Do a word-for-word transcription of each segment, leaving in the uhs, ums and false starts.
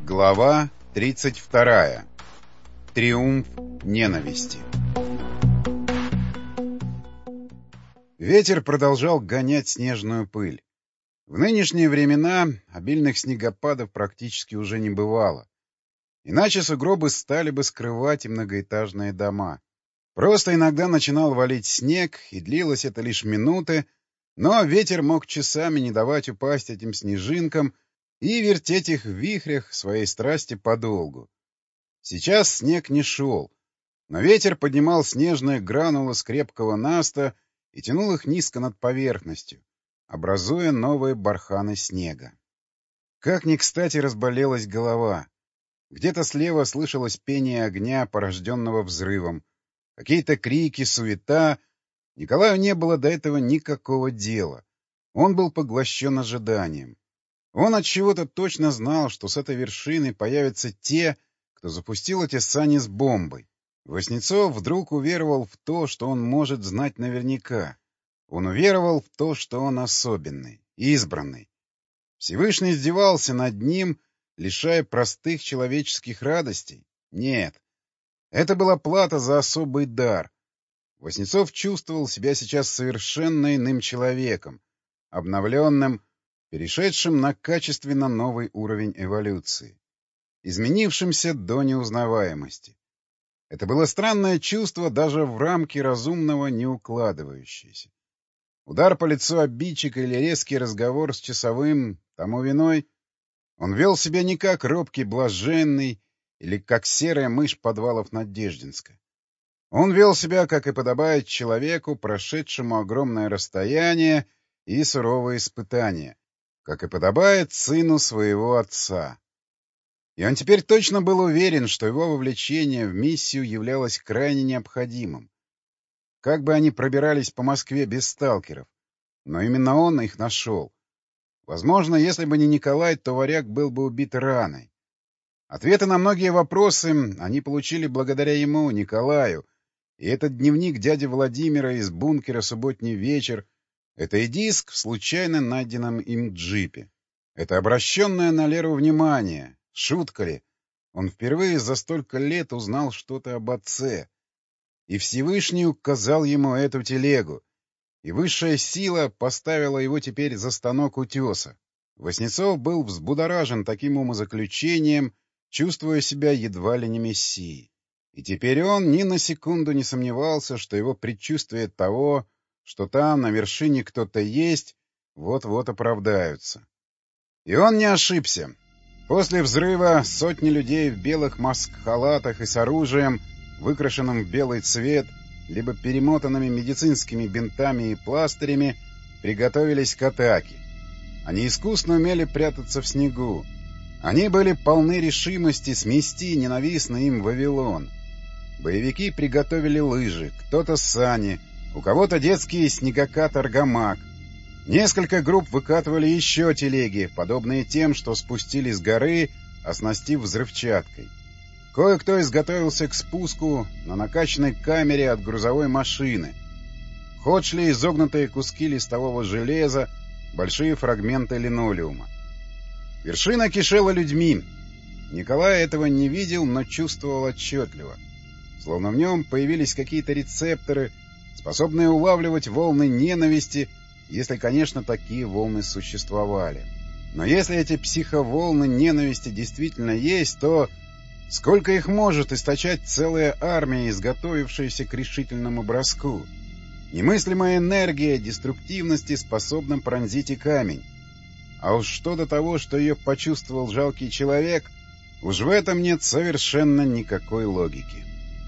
Глава тридцать вторая. Триумф ненависти. Ветер продолжал гонять снежную пыль. В нынешние времена обильных снегопадов практически уже не бывало. Иначе сугробы стали бы скрывать и многоэтажные дома. Просто иногда начинал валить снег, и длилось это лишь минуты, но ветер мог часами не давать упасть этим снежинкам и вертеть их в вихрях своей страсти подолгу. Сейчас снег не шел, но ветер поднимал снежные гранулы с крепкого наста и тянул их низко над поверхностью, образуя новые барханы снега. Как ни кстати разболелась голова. Где-то слева слышалось пение огня, порожденного взрывом, какие-то крики, суета. Николаю не было до этого никакого дела. Он был поглощен ожиданием. Он отчего-то точно знал, что с этой вершины появятся те, кто запустил эти сани с бомбой. Васнецов вдруг уверовал в то, что он может знать наверняка. Он уверовал в то, что он особенный, избранный. Всевышний издевался над ним, лишая простых человеческих радостей? Нет. Это была плата за особый дар. Васнецов чувствовал себя сейчас совершенно иным человеком, обновленным, перешедшим на качественно новый уровень эволюции, изменившимся до неузнаваемости. Это было странное чувство, даже в рамки разумного не укладывающееся. Удар по лицу обидчика или резкий разговор с часовым тому виной. Он вел себя не как робкий блаженный или как серая мышь подвалов Надеждинска. Он вел себя, как и подобает человеку, прошедшему огромное расстояние и суровые испытания, как и подобает сыну своего отца. И он теперь точно был уверен, что его вовлечение в миссию являлось крайне необходимым. Как бы они пробирались по Москве без сталкеров, но именно он их нашел. Возможно, если бы не Николай, то варяг был бы убит раной. Ответы на многие вопросы они получили благодаря ему, Николаю, и этот дневник дяди Владимира из бункера «Субботний вечер» — это и диск в случайно найденном им джипе. Это обращенное на Леру внимание. Шутка ли? Он впервые за столько лет узнал что-то об отце. И Всевышний указал ему эту телегу. И высшая сила поставила его теперь за станок утеса. Васнецов был взбудоражен таким умозаключением, чувствуя себя едва ли не мессией. И теперь он ни на секунду не сомневался, что его предчувствие того, что там на вершине кто-то есть, вот-вот оправдаются. И он не ошибся. После взрыва сотни людей в белых маск-халатах и с оружием, выкрашенным в белый цвет, либо перемотанными медицинскими бинтами и пластырями, приготовились к атаке. Они искусно умели прятаться в снегу. Они были полны решимости смести ненавистный им Вавилон. Боевики приготовили лыжи, кто-то сани, у кого-то детский снегокат-аргамак. Несколько групп выкатывали еще телеги, подобные тем, что спустили с горы, оснастив взрывчаткой. Кое-кто изготовился к спуску на накачанной камере от грузовой машины. В ход шли изогнутые куски листового железа, большие фрагменты линолеума. Вершина кишела людьми. Николай этого не видел, но чувствовал отчетливо. Словно в нем появились какие-то рецепторы, способные улавливать волны ненависти, если, конечно, такие волны существовали. Но если эти психоволны ненависти действительно есть, то сколько их может источать целая армия, изготовившаяся к решительному броску? Немыслимая энергия деструктивности способна пронзить и камень. А уж что до того, что ее почувствовал жалкий человек, уж в этом нет совершенно никакой логики.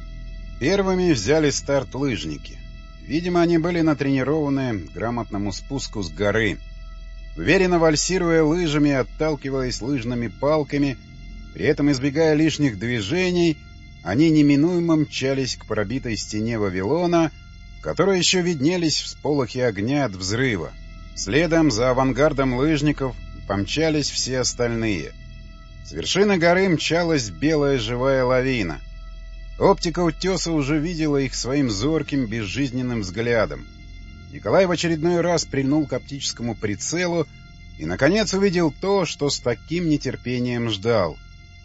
Первыми взяли старт лыжники. Видимо, они были натренированы к грамотному спуску с горы. Уверенно вальсируя лыжами и отталкиваясь лыжными палками, при этом избегая лишних движений, они неминуемо мчались к пробитой стене Вавилона, в которой еще виднелись всполохи огня от взрыва. Следом за авангардом лыжников помчались все остальные. С вершины горы мчалась белая живая лавина. Оптика утеса уже видела их своим зорким, безжизненным взглядом. Николай в очередной раз прильнул к оптическому прицелу и, наконец, увидел то, что с таким нетерпением ждал.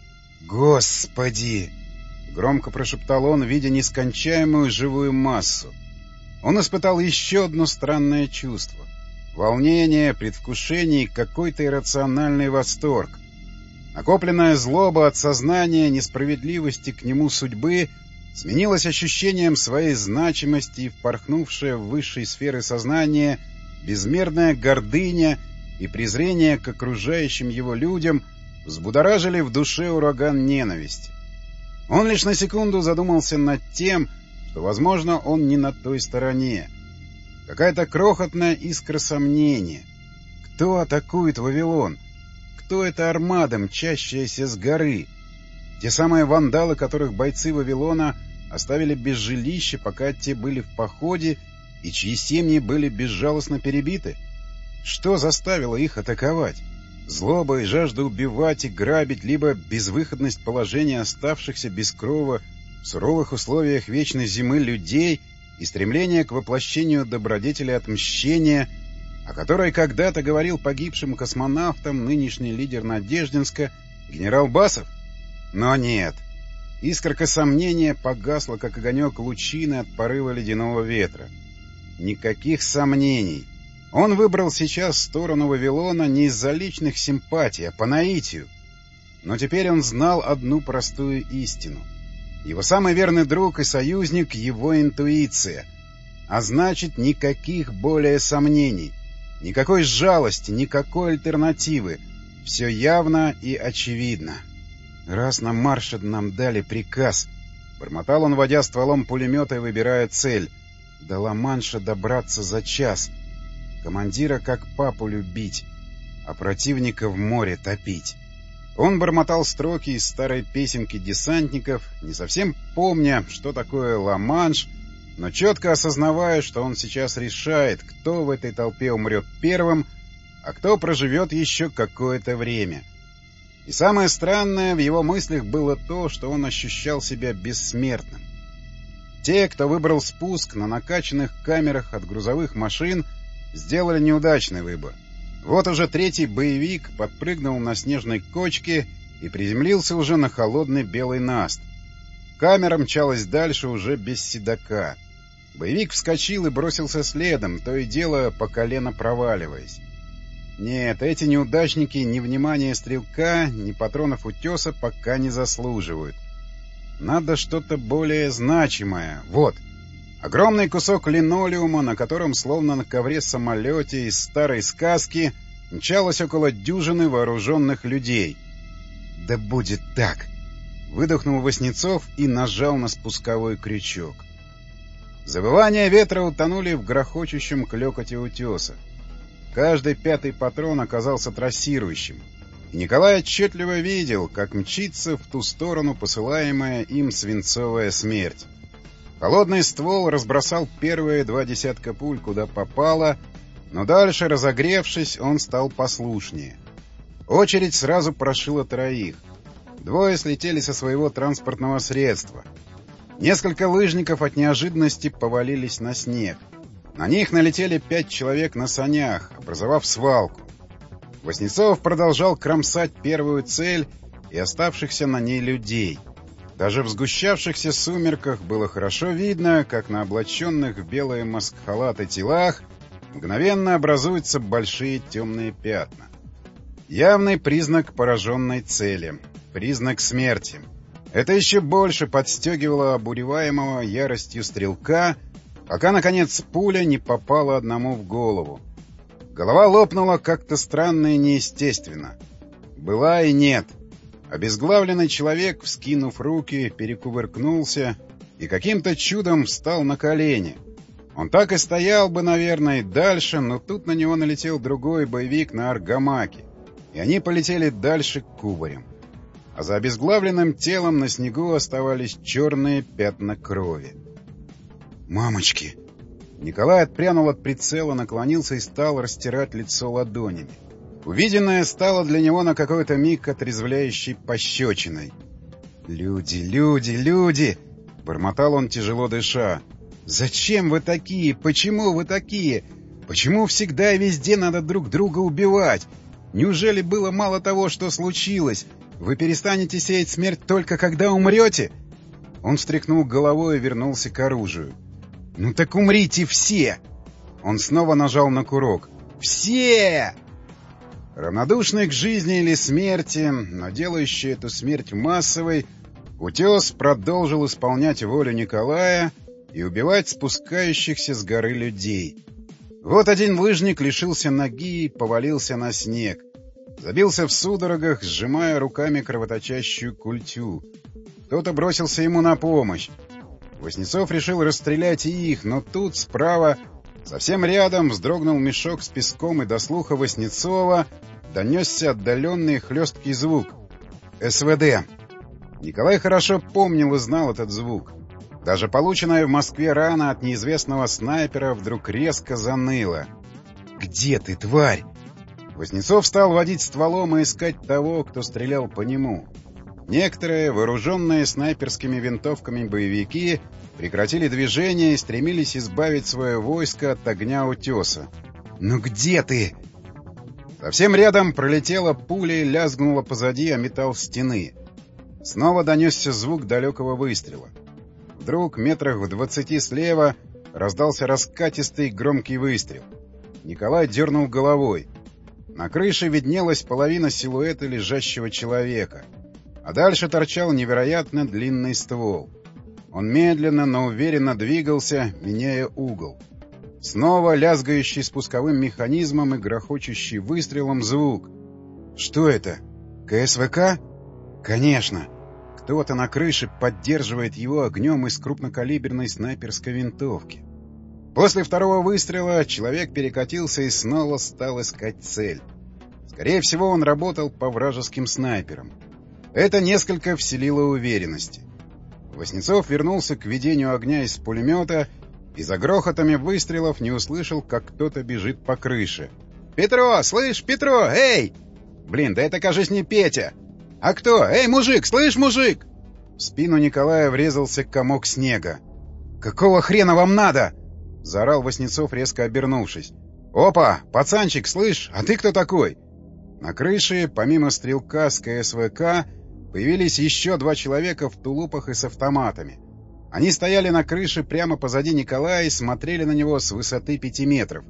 «Господи!» — громко прошептал он, видя нескончаемую живую массу. Он испытал еще одно странное чувство — волнение, предвкушение и какой-то иррациональный восторг. Накопленная злоба от сознания несправедливости к нему судьбы сменилась ощущением своей значимости, и впорхнувшая в высшие сферы сознания безмерная гордыня и презрение к окружающим его людям взбудоражили в душе ураган ненависти. Он лишь на секунду задумался над тем, что, возможно, он не на той стороне. Какая-то крохотная искра сомнения. Кто атакует Вавилон? Кто это армада, мчащаяся с горы? Те самые вандалы, которых бойцы Вавилона оставили без жилища, пока те были в походе, и чьи семьи были безжалостно перебиты? Что заставило их атаковать? Злоба и жажда убивать и грабить, либо безвыходность положения оставшихся без крова в суровых условиях вечной зимы людей и стремление к воплощению добродетели отмщения, о которой когда-то говорил погибшим космонавтам нынешний лидер Надеждинска генерал Басов? Но нет. Искорка сомнения погасла, как огонек лучины от порыва ледяного ветра. Никаких сомнений. Он выбрал сейчас сторону Вавилона не из-за личных симпатий, а по наитию. Но теперь он знал одну простую истину. Его самый верный друг и союзник — его интуиция. А значит, никаких более сомнений. Никакой жалости, никакой альтернативы. Все явно и очевидно. «Раз на марше нам дали приказ», — бормотал он, водя стволом пулемета и выбирая цель, — «до Ла-Манша добраться за час, командира как папу любить, а противника в море топить». Он бормотал строки из старой песенки десантников, не совсем помня, что такое Ла-Манш, но четко осознавая, что он сейчас решает, кто в этой толпе умрет первым, а кто проживет еще какое-то время. И самое странное в его мыслях было то, что он ощущал себя бессмертным. Те, кто выбрал спуск на накачанных камерах от грузовых машин, сделали неудачный выбор. Вот уже третий боевик подпрыгнул на снежной кочке и приземлился уже на холодный белый наст. Камера мчалась дальше уже без седока. Боевик вскочил и бросился следом, то и дело по колено проваливаясь. Нет, эти неудачники ни внимания стрелка, ни патронов утеса пока не заслуживают. Надо что-то более значимое. Вот, огромный кусок линолеума, на котором, словно на ковре-самолете из старой сказки, мчалось около дюжины вооруженных людей. «Да будет так!» — выдохнул Васнецов и нажал на спусковой крючок. Завывания ветра утонули в грохочущем клёкоте утеса. Каждый пятый патрон оказался трассирующим, и Николай отчетливо видел, как мчится в ту сторону посылаемая им свинцовая смерть. Холодный ствол разбросал первые два десятка пуль, куда попало, но дальше, разогревшись, он стал послушнее. Очередь сразу прошила троих. Двое слетели со своего транспортного средства. Несколько лыжников от неожиданности повалились на снег. На них налетели пять человек на санях, образовав свалку. Васнецов продолжал кромсать первую цель и оставшихся на ней людей. Даже в сгущавшихся сумерках было хорошо видно, как на облаченных в белые маскхалаты телах мгновенно образуются большие темные пятна. Явный признак пораженной цели, признак смерти. Это еще больше подстегивало обуреваемого яростью стрелка, пока, наконец, пуля не попала одному в голову. Голова лопнула как-то странно и неестественно. Была и нет. Обезглавленный человек, вскинув руки, перекувыркнулся и каким-то чудом встал на колени. Он так и стоял бы, наверное, дальше, но тут на него налетел другой боевик на аргамаке, и они полетели дальше кубарем. А за обезглавленным телом на снегу оставались черные пятна крови. «Мамочки!» Николай отпрянул от прицела, наклонился и стал растирать лицо ладонями. Увиденное стало для него на какой-то миг отрезвляющей пощечиной. «Люди, люди, люди!» — бормотал он, тяжело дыша. «Зачем вы такие? Почему вы такие? Почему всегда и везде надо друг друга убивать? Неужели было мало того, что случилось? Вы перестанете сеять смерть только когда умрете?» Он встряхнул головой и вернулся к оружию. «Ну так умрите все!» Он снова нажал на курок. «Все!» Равнодушный к жизни или смерти, но делающий эту смерть массовой, Утес продолжил исполнять волю Николая и убивать спускающихся с горы людей. Вот один лыжник лишился ноги и повалился на снег. Забился в судорогах, сжимая руками кровоточащую культю. Кто-то бросился ему на помощь. Васнецов решил расстрелять и их, но тут справа, совсем рядом, вздрогнул мешок с песком, и до слуха Васнецова донесся отдаленный хлесткий звук. СВД. Николай хорошо помнил и знал этот звук. Даже полученная в Москве рана от неизвестного снайпера вдруг резко заныла. «Где ты, тварь?» Васнецов стал водить стволом и искать того, кто стрелял по нему. Некоторые, вооруженные снайперскими винтовками боевики, прекратили движение и стремились избавить свое войско от огня Утеса. «Ну где ты?» Совсем рядом пролетела пуля и лязгнула позади о металл стены. Снова донесся звук далекого выстрела. Вдруг, метрах в двадцати слева, раздался раскатистый громкий выстрел. Николай дернул головой. На крыше виднелась половина силуэта лежащего человека, а дальше торчал невероятно длинный ствол. Он медленно, но уверенно двигался, меняя угол. Снова лязгающий спусковым механизмом и грохочущий выстрелом звук. Что это? КСВК? Конечно. Кто-то на крыше поддерживает его огнем из крупнокалиберной снайперской винтовки. После второго выстрела человек перекатился и снова стал искать цель. Скорее всего, он работал по вражеским снайперам. Это несколько вселило уверенности. Васнецов вернулся к ведению огня из пулемета и за грохотами выстрелов не услышал, как кто-то бежит по крыше. «Петро! Слышь, Петро! Эй!» «Блин, да это, кажется, не Петя!» «А кто? Эй, мужик! Слышь, мужик!» В спину Николая врезался комок снега. «Какого хрена вам надо?» — заорал Васнецов, резко обернувшись. «Опа! Пацанчик, слышь, а ты кто такой?» На крыше, помимо стрелка с КСВК, появились еще два человека в тулупах и с автоматами. Они стояли на крыше прямо позади Николая и смотрели на него с высоты пяти метров.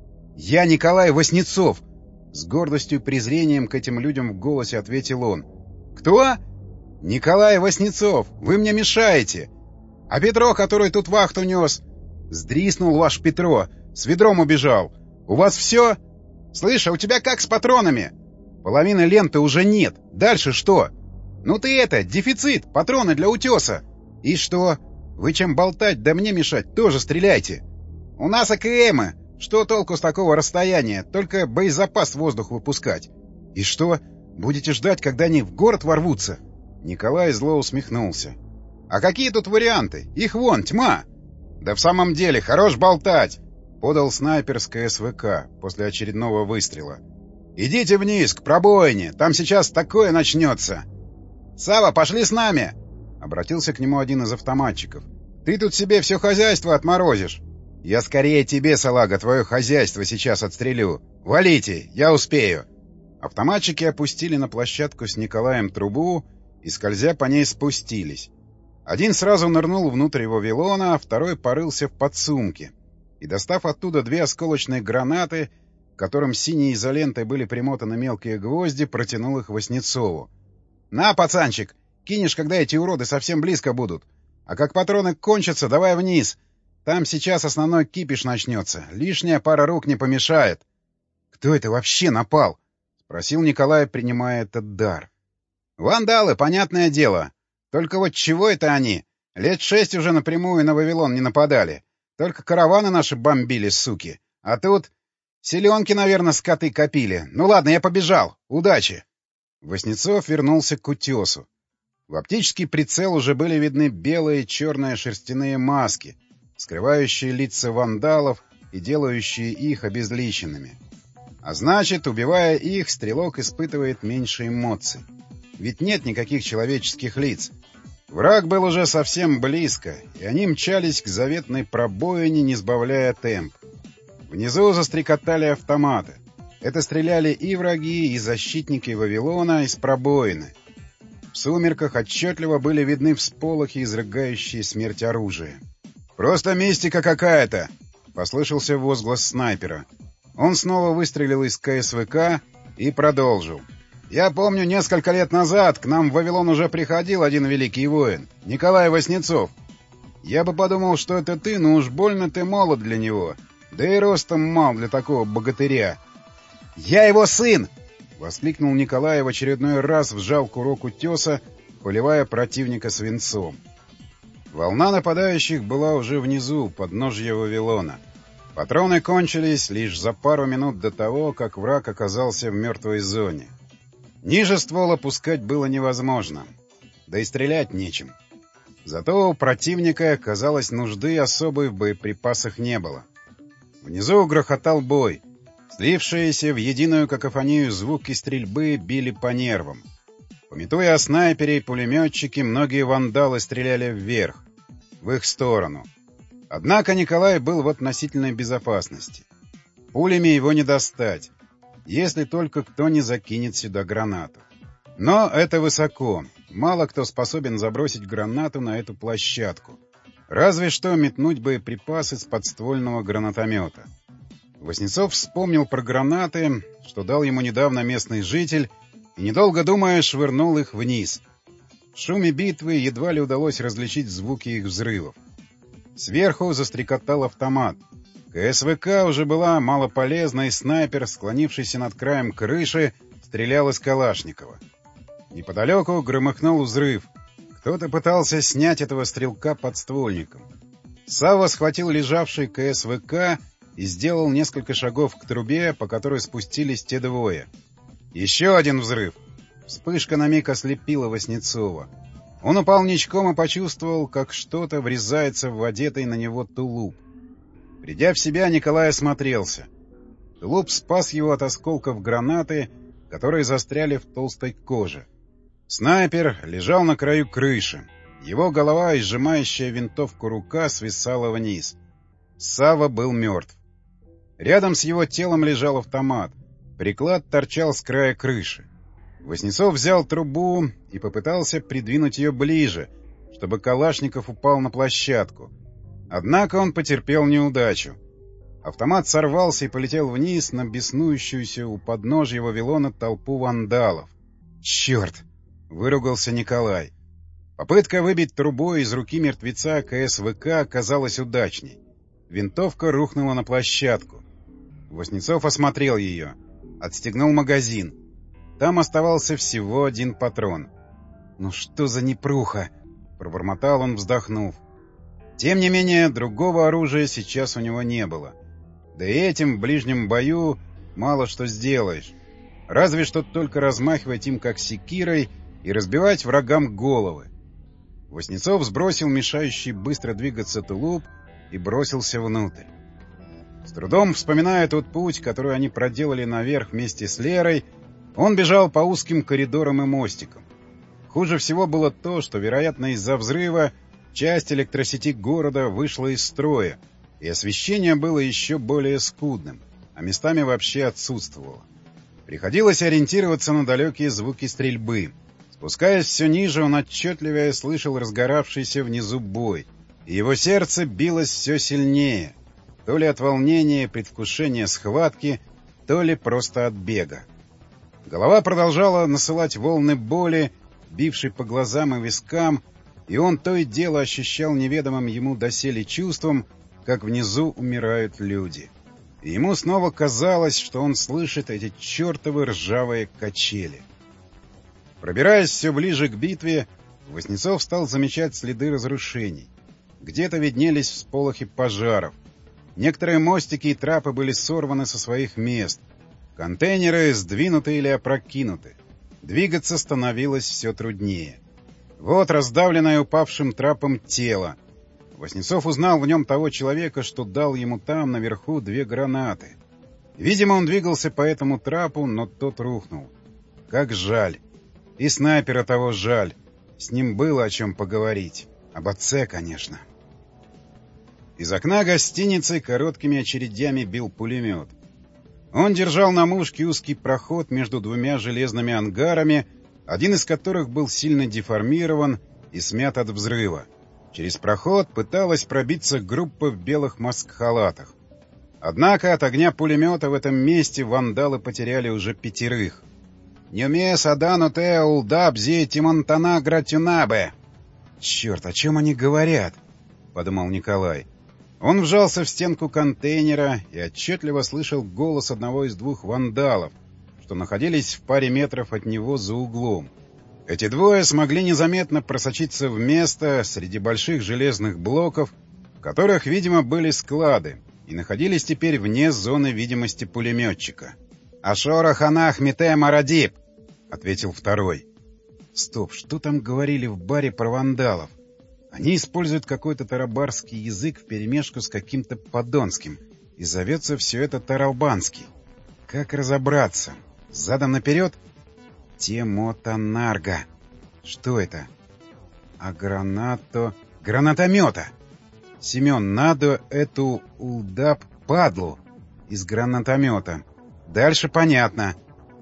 «Я Николай Васнецов!» — с гордостью и презрением к этим людям в голосе ответил он. «Кто?» «Николай Васнецов! Вы мне мешаете!» «А Петро, который тут вахту нес?» «Сдриснул ваш Петро! С ведром убежал! У вас все?» «Слышь, а у тебя как с патронами?» «Половины ленты уже нет. Дальше что?» «Ну ты это, дефицит, патроны для Утеса!» «И что? Вы чем болтать да мне мешать, тоже стреляйте!» «У нас АКМы! Что толку с такого расстояния? Только боезапас в воздух выпускать!» «И что? Будете ждать, когда они в город ворвутся?» Николай зло усмехнулся. «А какие тут варианты? Их вон, тьма!» «Да в самом деле, хорош болтать!» — подал снайпер с КСВК после очередного выстрела. «Идите вниз, к пробоине, там сейчас такое начнется!» «Сава, пошли с нами!» — обратился к нему один из автоматчиков. «Ты тут себе все хозяйство отморозишь!» «Я скорее тебе, салага, твое хозяйство сейчас отстрелю! Валите, я успею!» Автоматчики опустили на площадку с Николаем трубу и, скользя по ней, спустились. Один сразу нырнул внутрь Вавилона, а второй порылся в подсумке и, достав оттуда две осколочные гранаты, к которым синей изолентой были примотаны мелкие гвозди, протянул их Васнецову. «На, пацанчик, кинешь, когда эти уроды совсем близко будут. А как патроны кончатся, давай вниз. Там сейчас основной кипиш начнется. Лишняя пара рук не помешает». «Кто это вообще напал?» — спросил Николай, принимая этот дар. «Вандалы, понятное дело. Только вот чего это они? Лет шесть уже напрямую на Вавилон не нападали. Только караваны наши бомбили, суки. А тут... Селенки, наверное, скоты копили. Ну ладно, я побежал. Удачи!» Васнецов вернулся к Утесу. В оптический прицел уже были видны белые и черные шерстяные маски, скрывающие лица вандалов и делающие их обезличенными. А значит, убивая их, стрелок испытывает меньше эмоций. Ведь нет никаких человеческих лиц. Враг был уже совсем близко, и они мчались к заветной пробоине, не сбавляя темп. Внизу застрекотали автоматы. Это стреляли и враги, и защитники Вавилона из пробоины. В сумерках отчетливо были видны всполохи, изрыгающие смерть оружия. «Просто мистика какая-то!» — послышался возглас снайпера. Он снова выстрелил из ка эс вэ ка и продолжил. «Я помню, несколько лет назад к нам в Вавилон уже приходил один великий воин, Николай Васнецов. Я бы подумал, что это ты, но уж больно ты молод для него, да и ростом мал для такого богатыря». «Я его сын!» — воскликнул Николай в очередной раз, вжал курок утеса, поливая противника свинцом. Волна нападающих была уже внизу, у подножья Вавилона. Патроны кончились лишь за пару минут до того, как враг оказался в мертвой зоне. Ниже ствола пускать было невозможно, да и стрелять нечем. Зато у противника, казалось, нужды особой в боеприпасах не было. Внизу грохотал бой. Слившиеся в единую какофонию звуки стрельбы били по нервам. Памятуя о снайпере и пулеметчике, многие вандалы стреляли вверх, в их сторону. Однако Николай был в относительной безопасности. Пулями его не достать, если только кто не закинет сюда гранату. Но это высоко. Мало кто способен забросить гранату на эту площадку. Разве что метнуть боеприпасы с подствольного гранатомета. Васнецов вспомнил про гранаты, что дал ему недавно местный житель, и, недолго думая, швырнул их вниз. В шуме битвы едва ли удалось различить звуки их взрывов. Сверху застрекотал автомат. ка эс вэ ка уже была малополезна, и снайпер, склонившийся над краем крыши, стрелял из Калашникова. Неподалеку громыхнул взрыв. Кто-то пытался снять этого стрелка подствольником. Савва схватил лежавший ка эс вэ ка и сделал несколько шагов к трубе, по которой спустились те двое. Еще один взрыв. Вспышка на миг ослепила Васнецова. Он упал ничком и почувствовал, как что-то врезается в одетый на него тулуп. Придя в себя, Николай осмотрелся. Тулуп спас его от осколков гранаты, которые застряли в толстой коже. Снайпер лежал на краю крыши. Его голова и сжимающая винтовку рука свисала вниз. Савва был мертв. Рядом с его телом лежал автомат. Приклад торчал с края крыши. Васнецов взял трубу и попытался придвинуть ее ближе, чтобы Калашников упал на площадку. Однако он потерпел неудачу. Автомат сорвался и полетел вниз на беснующуюся у подножья Вавилона толпу вандалов. «Черт!» — выругался Николай. Попытка выбить трубой из руки мертвеца ка эс вэ ка оказалась удачней. Винтовка рухнула на площадку. Васнецов осмотрел ее. Отстегнул магазин. Там оставался всего один патрон. «Ну что за непруха!» — пробормотал он, вздохнув. Тем не менее, другого оружия сейчас у него не было. Да и этим в ближнем бою мало что сделаешь. Разве что только размахивать им как секирой и разбивать врагам головы. Васнецов сбросил мешающий быстро двигаться тулуп и бросился внутрь. С трудом вспоминая тот путь, который они проделали наверх вместе с Лерой, он бежал по узким коридорам и мостикам. Хуже всего было то, что, вероятно, из-за взрыва часть электросети города вышла из строя, и освещение было еще более скудным, а местами вообще отсутствовало. Приходилось ориентироваться на далекие звуки стрельбы. Спускаясь все ниже, он отчетливее слышал разгоравшийся внизу бой, и его сердце билось все сильнее, то ли от волнения и предвкушения схватки, то ли просто от бега. Голова продолжала насылать волны боли, бившей по глазам и вискам, и он то и дело ощущал неведомым ему доселе чувством, как внизу умирают люди. И ему снова казалось, что он слышит эти чертовы ржавые качели. Пробираясь все ближе к битве, Васнецов стал замечать следы разрушений. Где-то виднелись всполохи пожаров. Некоторые мостики и трапы были сорваны со своих мест. Контейнеры сдвинуты или опрокинуты. Двигаться становилось все труднее. Вот раздавленное упавшим трапом тело. Васнецов узнал в нем того человека, что дал ему там, наверху, две гранаты. Видимо, он двигался по этому трапу, но тот рухнул. Как жаль. И снайпера того жаль. С ним было о чем поговорить. Об отце, конечно. Из окна гостиницы короткими очередями бил пулемет. Он держал на мушке узкий проход между двумя железными ангарами, один из которых был сильно деформирован и смят от взрыва. Через проход пыталась пробиться группа в белых маск-халатах. Однако от огня пулемета в этом месте вандалы потеряли уже пятерых. «Нюмес адану те улдабзи тимонтана гратюнабе!» «Черт, о чем они говорят?» — подумал Николай. Он вжался в стенку контейнера и отчетливо слышал голос одного из двух вандалов, что находились в паре метров от него за углом. Эти двое смогли незаметно просочиться в место среди больших железных блоков, в которых, видимо, были склады, и находились теперь вне зоны видимости пулеметчика. «Ашора ханах мите марадип!» — ответил второй. «Стоп, что там говорили в баре про вандалов? Они используют какой-то тарабарский язык вперемешку с каким-то подонским, и зовется все это таралбанский. Как разобраться? Задом наперед? Темотанарга. Что это? А гранато... Гранатомета! Семен, надо эту улдап падлу из гранатомета. Дальше понятно.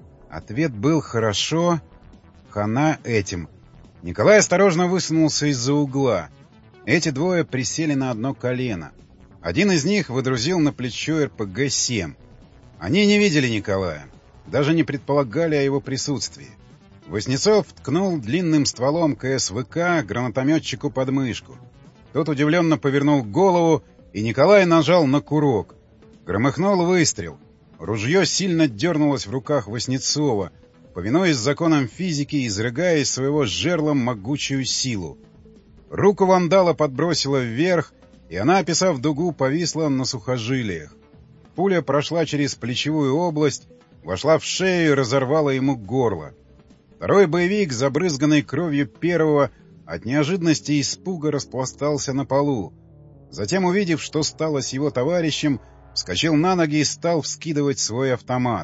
Ответ был хорошо. Хана этим. Николай осторожно высунулся из-за угла. Эти двое присели на одно колено. Один из них выдрузил на плечо эр пэ гэ семь. Они не видели Николая. Даже не предполагали о его присутствии. Васнецов ткнул длинным стволом ка эс вэ ка гранатометчику под мышку. Тот удивленно повернул голову, и Николай нажал на курок. Громыхнул выстрел. Ружье сильно дернулось в руках Васнецова, повинуясь законам физики, изрыгая из своего жерла могучую силу. Руку вандала подбросила вверх, и она, описав дугу, повисла на сухожилиях. Пуля прошла через плечевую область, вошла в шею и разорвала ему горло. Второй боевик, забрызганный кровью первого, от неожиданности и испуга распластался на полу. Затем, увидев, что стало с его товарищем, вскочил на ноги и стал вскидывать свой автомат.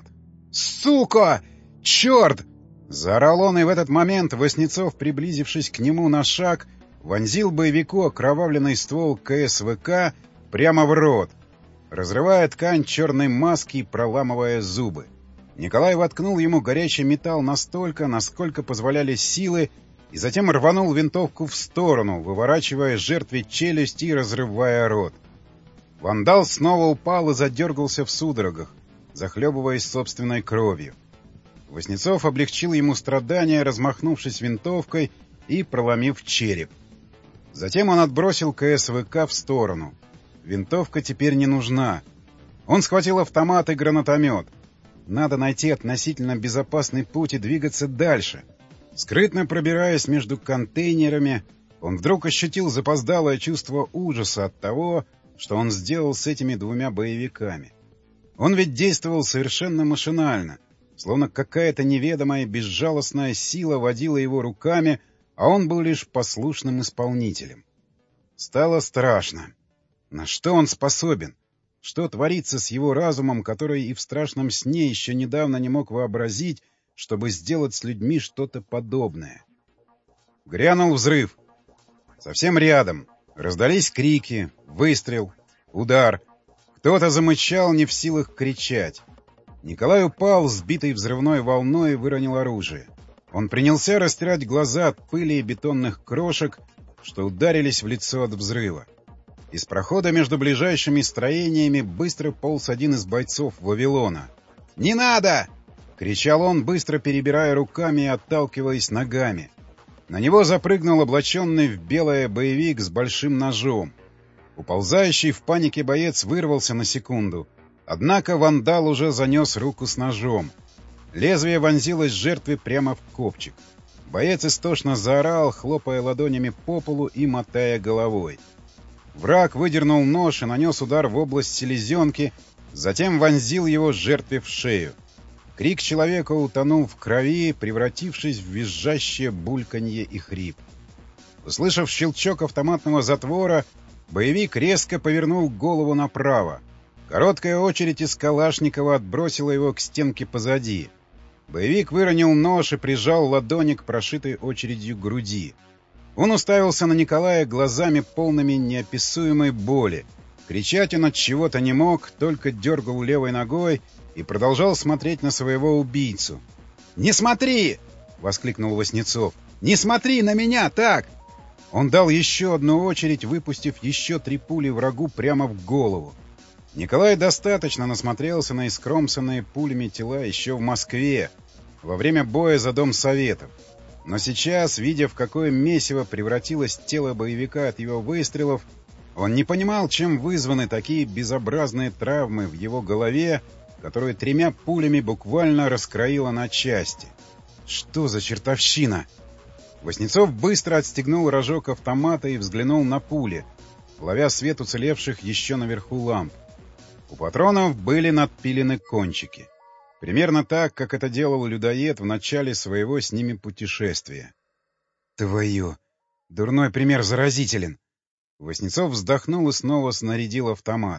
«Сука! Черт!» — заорал он, и в этот момент Васнецов, приблизившись к нему на шаг, вонзил боевику окровавленный ствол ка эс вэ ка прямо в рот, разрывая ткань черной маски и проламывая зубы. Николай воткнул ему горячий металл настолько, насколько позволяли силы, и затем рванул винтовку в сторону, выворачивая жертве челюсть и разрывая рот. Вандал снова упал и задергался в судорогах, захлебываясь собственной кровью. Васнецов облегчил ему страдания, размахнувшись винтовкой и проломив череп. Затем он отбросил ка эс вэ ка в сторону. Винтовка теперь не нужна. Он схватил автомат и гранатомет. Надо найти относительно безопасный путь и двигаться дальше. Скрытно пробираясь между контейнерами, он вдруг ощутил запоздалое чувство ужаса от того, что он сделал с этими двумя боевиками. Он ведь действовал совершенно машинально, словно какая-то неведомая безжалостная сила водила его руками, а он был лишь послушным исполнителем. Стало страшно. На что он способен? Что творится с его разумом, который и в страшном сне еще недавно не мог вообразить, чтобы сделать с людьми что-то подобное? Грянул взрыв. Совсем рядом. Раздались крики, выстрел, удар. Кто-то замычал, не в силах кричать. Николай упал, сбитый взрывной волной, и выронил оружие. Он принялся растирать глаза от пыли и бетонных крошек, что ударились в лицо от взрыва. Из прохода между ближайшими строениями быстро полз один из бойцов Вавилона. «Не надо!» — кричал он, быстро перебирая руками и отталкиваясь ногами. На него запрыгнул облаченный в белое боевик с большим ножом. Уползающий в панике боец вырвался на секунду. Однако вандал уже занес руку с ножом. Лезвие вонзилось жертве прямо в копчик. Боец истошно заорал, хлопая ладонями по полу и мотая головой. Враг выдернул нож и нанес удар в область селезенки, затем вонзил его жертве в шею. Крик человека утонул в крови, превратившись в визжащее бульканье и хрип. Услышав щелчок автоматного затвора, боевик резко повернул голову направо. Короткая очередь из Калашникова отбросила его к стенке позади. Боевик выронил нож и прижал ладони к прошитой очередью груди. Он уставился на Николая глазами, полными неописуемой боли. Кричать он от чего-то не мог, только дергал левой ногой и продолжал смотреть на своего убийцу. «Не смотри!» — воскликнул Васнецов. «Не смотри на меня так!» Он дал еще одну очередь, выпустив еще три пули врагу прямо в голову. Николай достаточно насмотрелся на искромсанные пулями тела еще в Москве, во время боя за Дом Советов. Но сейчас, видя, в какое месиво превратилось тело боевика от его выстрелов, он не понимал, чем вызваны такие безобразные травмы в его голове, которую тремя пулями буквально раскроило на части. Что за чертовщина? Васнецов быстро отстегнул рожок автомата и взглянул на пули, ловя свет уцелевших еще наверху ламп. У патронов были надпилены кончики. Примерно так, как это делал людоед в начале своего с ними путешествия. «Твою! Дурной пример заразителен!» Васнецов вздохнул и снова снарядил автомат.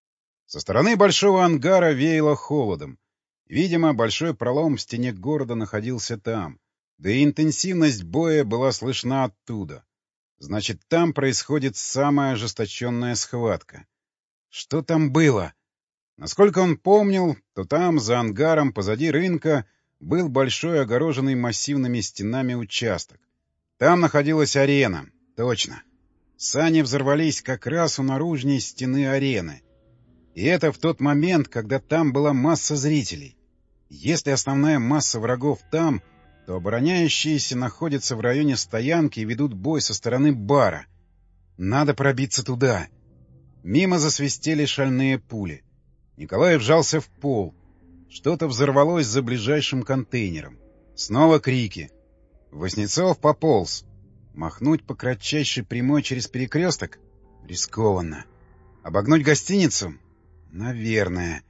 Со стороны большого ангара веяло холодом. Видимо, большой пролом в стене города находился там, да и интенсивность боя была слышна оттуда. Значит, там происходит самая ожесточенная схватка. Что там было? Насколько он помнил, то там, за ангаром, позади рынка, был большой огороженный массивными стенами участок. Там находилась арена. Точно. Сани взорвались как раз у наружней стены арены. И это в тот момент, когда там была масса зрителей. Если основная масса врагов там, то обороняющиеся находятся в районе стоянки и ведут бой со стороны бара. Надо пробиться туда. Мимо засвистели шальные пули. Николай вжался в пол. Что-то взорвалось за ближайшим контейнером. Снова крики. Васнецов пополз. Махнуть по кратчайшей прямой через перекресток? Рискованно. Обогнуть гостиницу? Наверное.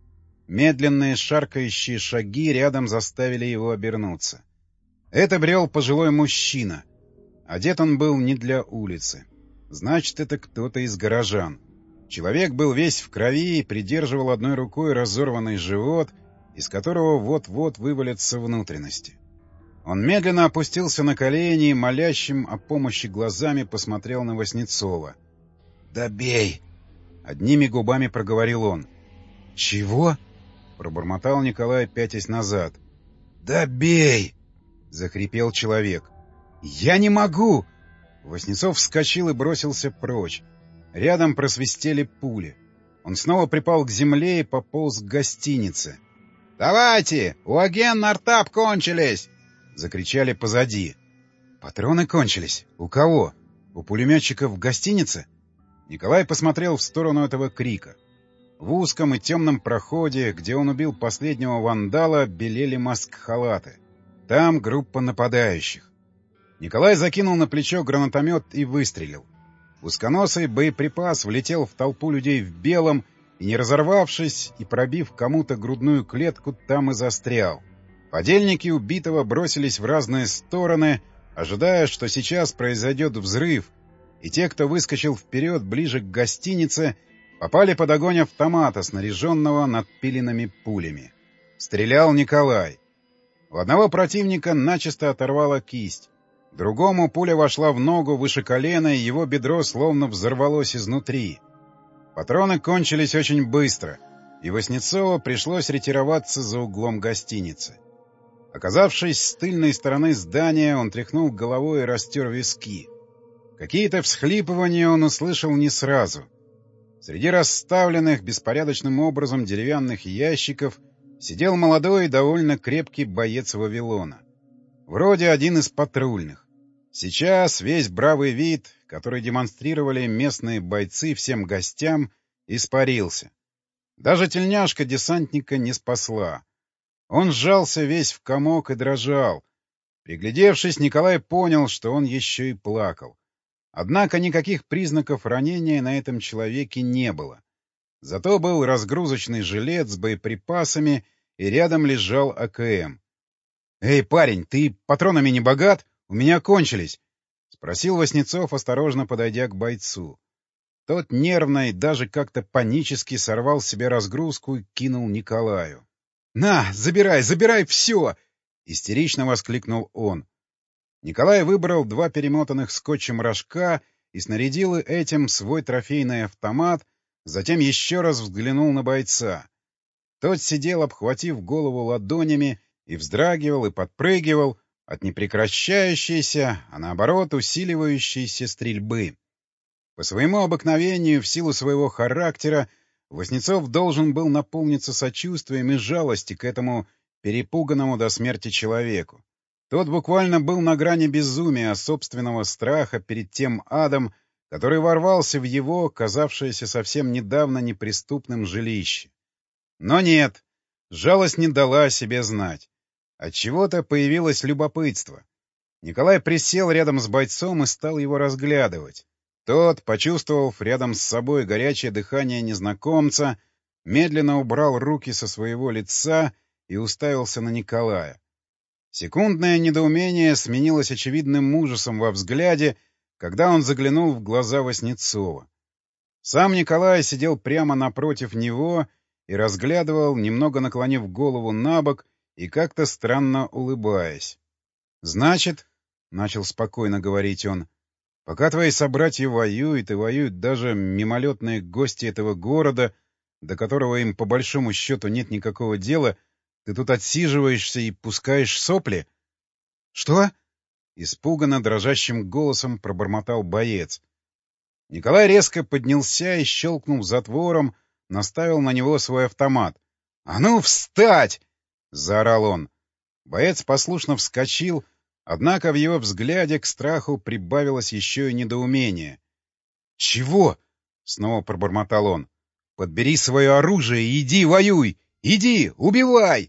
Медленные шаркающие шаги рядом заставили его обернуться. Это брел пожилой мужчина. Одет он был не для улицы. Значит, это кто-то из горожан. Человек был весь в крови и придерживал одной рукой разорванный живот, из которого вот-вот вывалятся внутренности. Он медленно опустился на колени и молящим о помощи глазами посмотрел на Васнецова. «Да бей!» — одними губами проговорил он. «Чего?» — пробормотал Николай, пятясь назад. «Да бей!» — захрипел человек. «Я не могу!» Васнецов вскочил и бросился прочь. Рядом просвистели пули. Он снова припал к земле и пополз к гостинице. «Давайте! У агент Нартап кончились!» — закричали позади. «Патроны кончились? У кого? У пулеметчиков в гостинице?» Николай посмотрел в сторону этого крика. В узком и темном проходе, где он убил последнего вандала, белели маск-халаты. Там группа нападающих. Николай закинул на плечо гранатомет и выстрелил. Узконосый боеприпас влетел в толпу людей в белом и, не разорвавшись и пробив кому-то грудную клетку, там и застрял. Подельники убитого бросились в разные стороны, ожидая, что сейчас произойдет взрыв, и те, кто выскочил вперед ближе к гостинице, попали под огонь автомата, снаряженного надпиленными пулями. Стрелял Николай. У одного противника начисто оторвала кисть. Другому пуля вошла в ногу выше колена, и его бедро словно взорвалось изнутри. Патроны кончились очень быстро, и Васнецову пришлось ретироваться за углом гостиницы. Оказавшись с тыльной стороны здания, он тряхнул головой и растер виски. Какие-то всхлипывания он услышал не сразу. Среди расставленных беспорядочным образом деревянных ящиков сидел молодой и довольно крепкий боец Вавилона. Вроде один из патрульных. Сейчас весь бравый вид, который демонстрировали местные бойцы всем гостям, испарился. Даже тельняшка десантника не спасла. Он сжался весь в комок и дрожал. Приглядевшись, Николай понял, что он еще и плакал. Однако никаких признаков ранения на этом человеке не было. Зато был разгрузочный жилет с боеприпасами, и рядом лежал А К М. «Эй, парень, ты патронами не богат? У меня кончились!» — спросил Васнецов, осторожно подойдя к бойцу. Тот нервно и даже как-то панически сорвал с себя разгрузку и кинул Николаю. «На, забирай, забирай все!» — истерично воскликнул он. Николай выбрал два перемотанных скотчем рожка и снарядил этим свой трофейный автомат, затем еще раз взглянул на бойца. Тот сидел, обхватив голову ладонями, и вздрагивал, и подпрыгивал, от непрекращающейся, а наоборот усиливающейся стрельбы. По своему обыкновению, в силу своего характера, Васнецов должен был наполниться сочувствием и жалостью к этому перепуганному до смерти человеку. Тот буквально был на грани безумия, собственного страха перед тем адом, который ворвался в его, казавшееся совсем недавно неприступным жилище. Но нет, жалость не дала о себе знать. Отчего-то появилось любопытство. Николай присел рядом с бойцом и стал его разглядывать. Тот, почувствовав рядом с собой горячее дыхание незнакомца, медленно убрал руки со своего лица и уставился на Николая. Секундное недоумение сменилось очевидным ужасом во взгляде, когда он заглянул в глаза Васнецова. Сам Николай сидел прямо напротив него и разглядывал, немного наклонив голову набок и как-то странно улыбаясь. — Значит, — начал спокойно говорить он, — пока твои собратья воюют, и воюют даже мимолетные гости этого города, до которого им по большому счету нет никакого дела, ты тут отсиживаешься и пускаешь сопли? — Что? — испуганно дрожащим голосом пробормотал боец. Николай резко поднялся и, щелкнув затвором, наставил на него свой автомат. — А ну, встать! — заорал он. Боец послушно вскочил, однако в его взгляде к страху прибавилось еще и недоумение. — Чего? — снова пробормотал он. — Подбери свое оружие и иди воюй! Иди, убивай!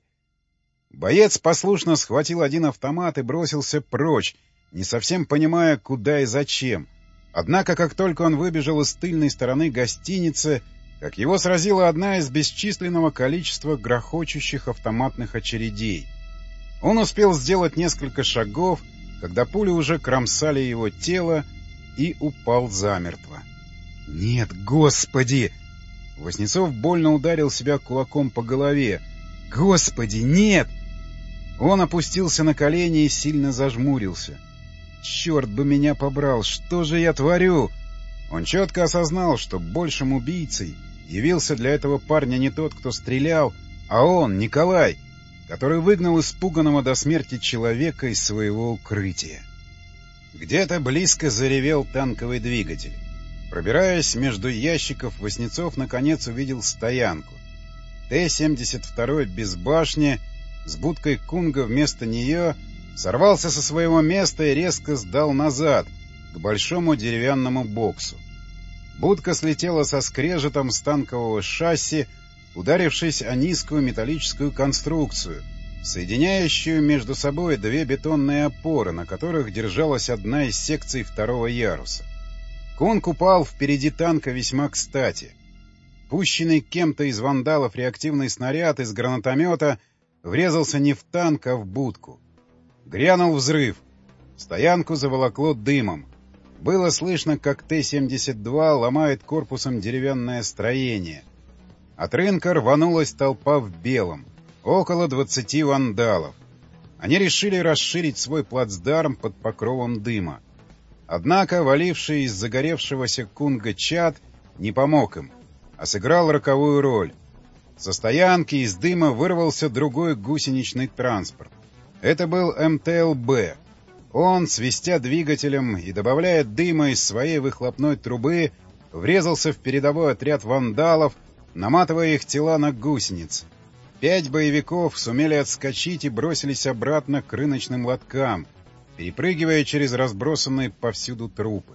Боец послушно схватил один автомат и бросился прочь, не совсем понимая, куда и зачем. Однако, как только он выбежал из тыльной стороны гостиницы, как его сразила одна из бесчисленного количества грохочущих автоматных очередей. Он успел сделать несколько шагов, когда пули уже кромсали его тело, и упал замертво. «Нет, Господи!» Васнецов больно ударил себя кулаком по голове. «Господи, нет!» Он опустился на колени и сильно зажмурился. «Черт бы меня побрал! Что же я творю?» Он четко осознал, что большим убийцей явился для этого парня не тот, кто стрелял, а он, Николай, который выгнал испуганного до смерти человека из своего укрытия. Где-то близко заревел танковый двигатель. Пробираясь между ящиков, Васнецов наконец увидел стоянку. Т семьдесят два без башни, с будкой Кунга вместо нее, сорвался со своего места и резко сдал назад, к большому деревянному боксу. Будка слетела со скрежетом с танкового шасси, ударившись о низкую металлическую конструкцию, соединяющую между собой две бетонные опоры, на которых держалась одна из секций второго яруса. Кунг упал впереди танка весьма кстати. Пущенный кем-то из вандалов реактивный снаряд из гранатомета врезался не в танк, а в будку. Грянул взрыв. Стоянку заволокло дымом. Было слышно, как Т семьдесят два ломает корпусом деревянное строение. От рынка рванулась толпа в белом. Около двадцати вандалов. Они решили расширить свой плацдарм под покровом дыма. Однако валивший из загоревшегося Кунга чад не помог им, а сыграл роковую роль. Со стоянки из дыма вырвался другой гусеничный транспорт. Это был эм тэ эл бэ. Он, свистя двигателем и добавляя дыма из своей выхлопной трубы, врезался в передовой отряд вандалов, наматывая их тела на гусеницы. Пять боевиков сумели отскочить и бросились обратно к рыночным лоткам, перепрыгивая через разбросанные повсюду трупы.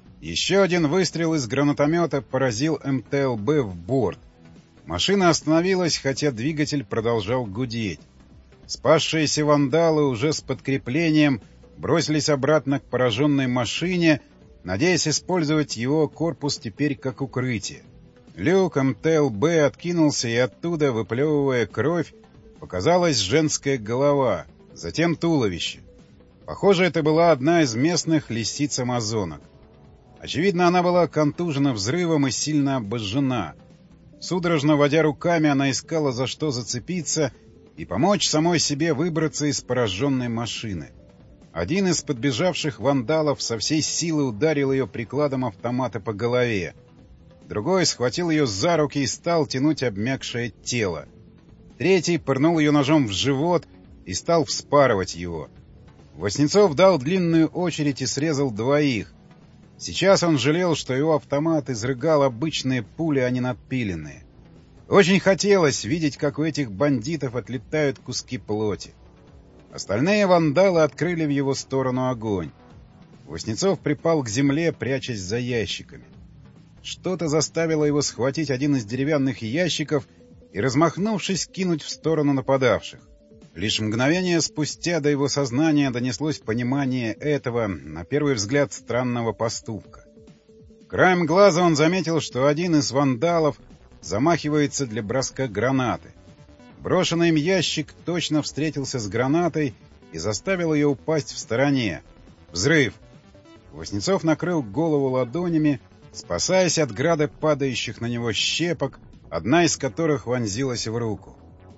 Еще один выстрел из гранатомета поразил эм тэ эл бэ в борт. Машина остановилась, хотя двигатель продолжал гудеть. Спасшиеся вандалы уже с подкреплением бросились обратно к пораженной машине, надеясь использовать его корпус теперь как укрытие. Люк эм тэ эл бэ откинулся, и оттуда, выплевывая кровь, показалась женская голова, затем туловище. Похоже, это была одна из местных лисиц-амазонок. Очевидно, она была контужена взрывом и сильно обожжена. Судорожно водя руками, она искала, за что зацепиться и помочь самой себе выбраться из пораженной машины. Один из подбежавших вандалов со всей силы ударил ее прикладом автомата по голове. Другой схватил ее за руки и стал тянуть обмякшее тело. Третий пырнул ее ножом в живот и стал вспарывать его. Васнецов дал длинную очередь и срезал двоих. Сейчас он жалел, что его автомат изрыгал обычные пули, а не надпиленные. Очень хотелось видеть, как у этих бандитов отлетают куски плоти. Остальные вандалы открыли в его сторону огонь. Васнецов припал к земле, прячась за ящиками. Что-то заставило его схватить один из деревянных ящиков и, размахнувшись, кинуть в сторону нападавших. Лишь мгновение спустя до его сознания донеслось понимание этого, на первый взгляд, странного поступка. Краем глаза он заметил, что один из вандалов замахивается для броска гранаты. Брошенный им ящик точно встретился с гранатой и заставил ее упасть в стороне. Взрыв! Васнецов накрыл голову ладонями, спасаясь от града падающих на него щепок, одна из которых вонзилась в руку.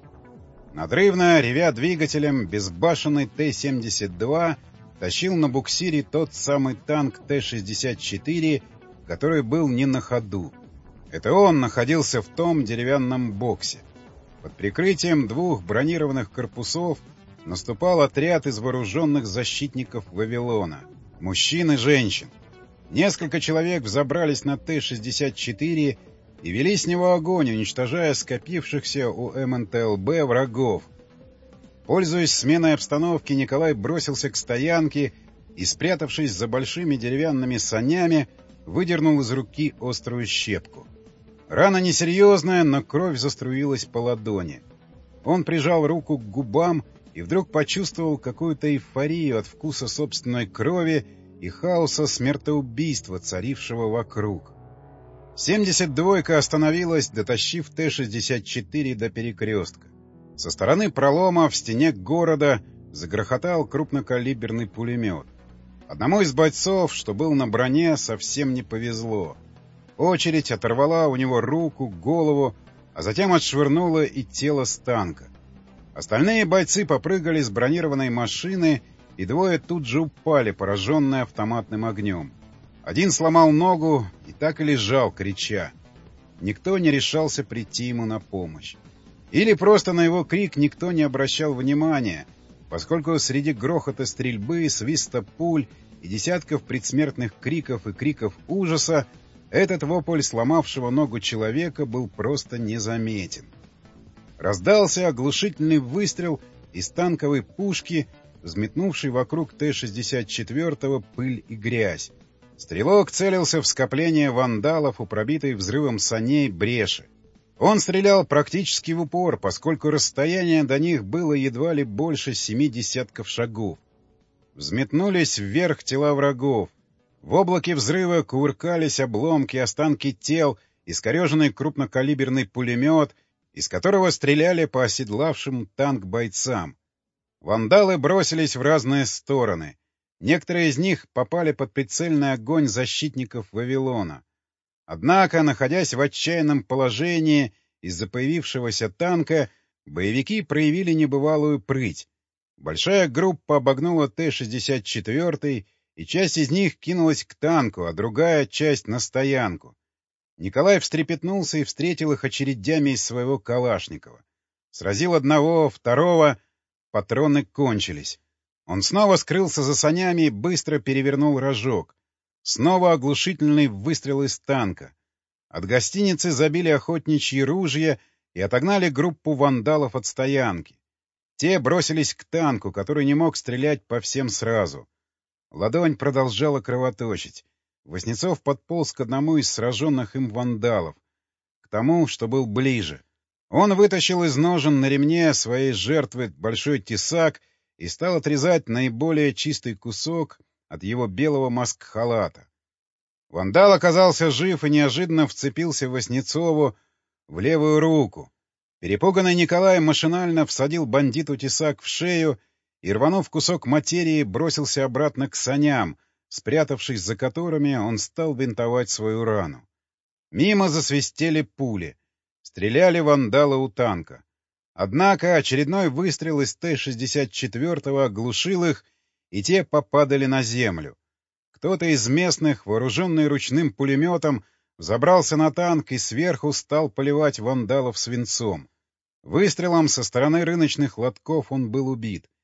Надрывно, ревя двигателем, безбашенный Т семьдесят два тащил на буксире тот самый танк Т шестьдесят четыре, который был не на ходу. Это он находился в том деревянном боксе. Под прикрытием двух бронированных корпусов наступал отряд из вооруженных защитников Вавилона, мужчин и женщин. Несколько человек взобрались на Т шестьдесят четыре и вели с него огонь, уничтожая скопившихся у эм эн тэ эл бэ врагов. Пользуясь сменой обстановки, Николай бросился к стоянке и, спрятавшись за большими деревянными санями, выдернул из руки острую щепку. Рана несерьезная, но кровь заструилась по ладони. Он прижал руку к губам и вдруг почувствовал какую-то эйфорию от вкуса собственной крови и хаоса смертоубийства, царившего вокруг. семьдесят двойка остановилась, дотащив Т шестьдесят четыре до перекрестка. Со стороны пролома в стене города загрохотал крупнокалиберный пулемет. Одному из бойцов, что был на броне, совсем не повезло. Очередь оторвала у него руку, голову, а затем отшвырнула и тело с танка. Остальные бойцы попрыгали с бронированной машины, и двое тут же упали, пораженные автоматным огнем. Один сломал ногу и так и лежал, крича. Никто не решался прийти ему на помощь. Или просто на его крик никто не обращал внимания, поскольку среди грохота стрельбы, свиста пуль и десятков предсмертных криков и криков ужаса этот вопль сломавшего ногу человека был просто незаметен. Раздался оглушительный выстрел из танковой пушки, взметнувшей вокруг Т шестьдесят четыре пыль и грязь. Стрелок целился в скопление вандалов у пробитой взрывом саней бреши. Он стрелял практически в упор, поскольку расстояние до них было едва ли больше семи десятков шагов. Взметнулись вверх тела врагов. В облаке взрыва кувыркались обломки, останки тел, искореженный крупнокалиберный пулемет, из которого стреляли по оседлавшим танк бойцам. Вандалы бросились в разные стороны. Некоторые из них попали под прицельный огонь защитников Вавилона. Однако, находясь в отчаянном положении из-за появившегося танка, боевики проявили небывалую прыть. Большая группа обогнула Т шестьдесят четыре, и часть из них кинулась к танку, а другая часть — на стоянку. Николай встрепетнулся и встретил их очередями из своего Калашникова. Сразил одного, второго, патроны кончились. Он снова скрылся за санями и быстро перевернул рожок. Снова оглушительный выстрел из танка. От гостиницы забили охотничьи ружья и отогнали группу вандалов от стоянки. Те бросились к танку, который не мог стрелять по всем сразу. Ладонь продолжала кровоточить. Васнецов подполз к одному из сраженных им вандалов, к тому, что был ближе. Он вытащил из ножен на ремне своей жертвы большой тесак и стал отрезать наиболее чистый кусок от его белого маск-халата. Вандал оказался жив и неожиданно вцепился Васнецову в левую руку. Перепуганный Николай машинально всадил бандиту тесак в шею и, рванув кусок материи, бросился обратно к саням, спрятавшись за которыми, он стал бинтовать свою рану. Мимо засвистели пули. Стреляли вандалы у танка. Однако очередной выстрел из Т шестьдесят четыре оглушил их, и те попадали на землю. Кто-то из местных, вооруженный ручным пулеметом, взобрался на танк и сверху стал поливать вандалов свинцом. Выстрелом со стороны рыночных лотков он был убит.